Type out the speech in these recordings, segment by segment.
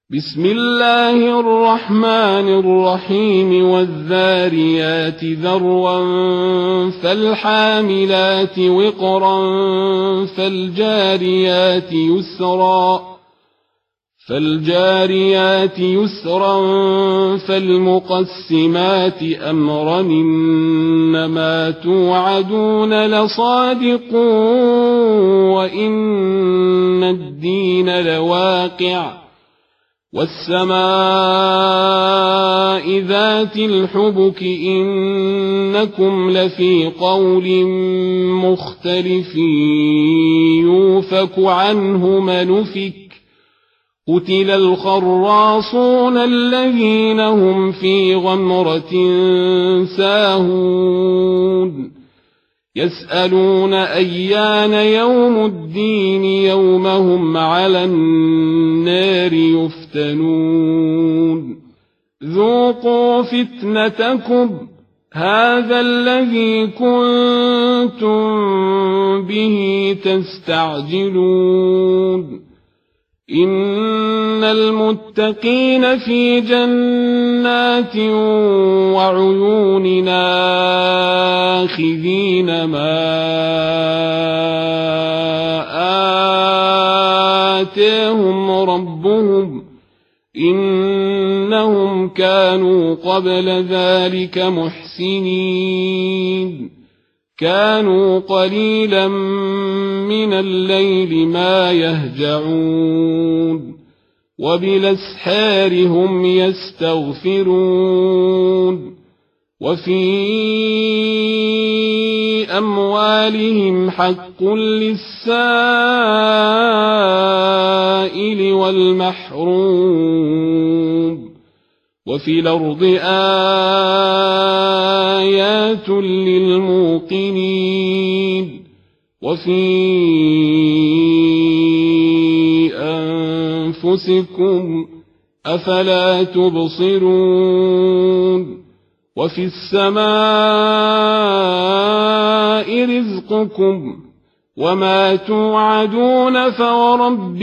بسم الله الرحمن الرحيم والذاريات ذروا فالحاملات وقرا فالجاريات يسرا فالمقسمات أمرا إنما توعدون لصادق وإن الدين لواقع والسماء ذات الحبك إنكم لفي قول مختلف يوفك عنه من أفك قتل الخراصون الذين هم في غمرة ساهون يسألون أيان يوم الدين يوم هم على النار يفتنون ذوقوا فتنتكم هذا الذي كنتم به تستعجلون إن المتقين في جنات وعيون آخذين ما آتاهم ربهم إنهم كانوا قبل ذلك محسنين كانوا قليلا من الليل ما يهجعون وبالأسحار هم يستغفرون وفي أموالهم حق للسائل والمحروم وفي الأرض آيات للموقنين وفي أنفسكم أفلا تبصرون وفي السماء رزقكم وما توعدون فورب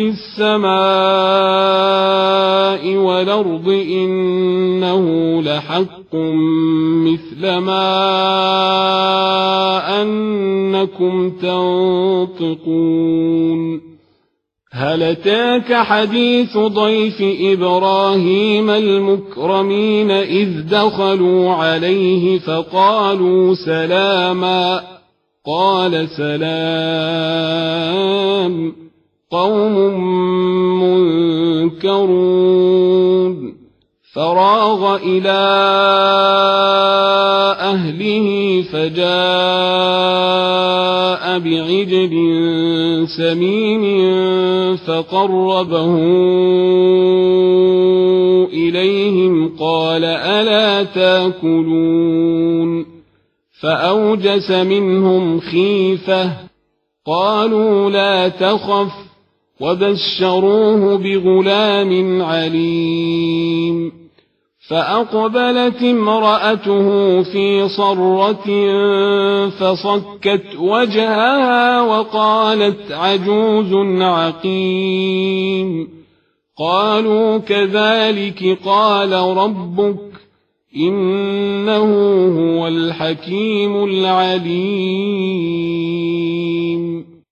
السماء والأرض إنه لحق مثل ما أنكم تنطقون هل أتاك حديث ضيف إبراهيم المكرمين إذ دخلوا عليه فقالوا سلاما قال سلام قوم منكرون فراغ إلى أهله فجاء بعجل سمين فقربه إليهم قال ألا تاكلون فأوجس منهم خيفة قالوا لا تخف وبشروه بغلام عليم فأقبلت امرأته في صرة فصكت وجهها وقالت عجوز عقيم قالوا كذلك قال ربك إنه هو الحكيم العليم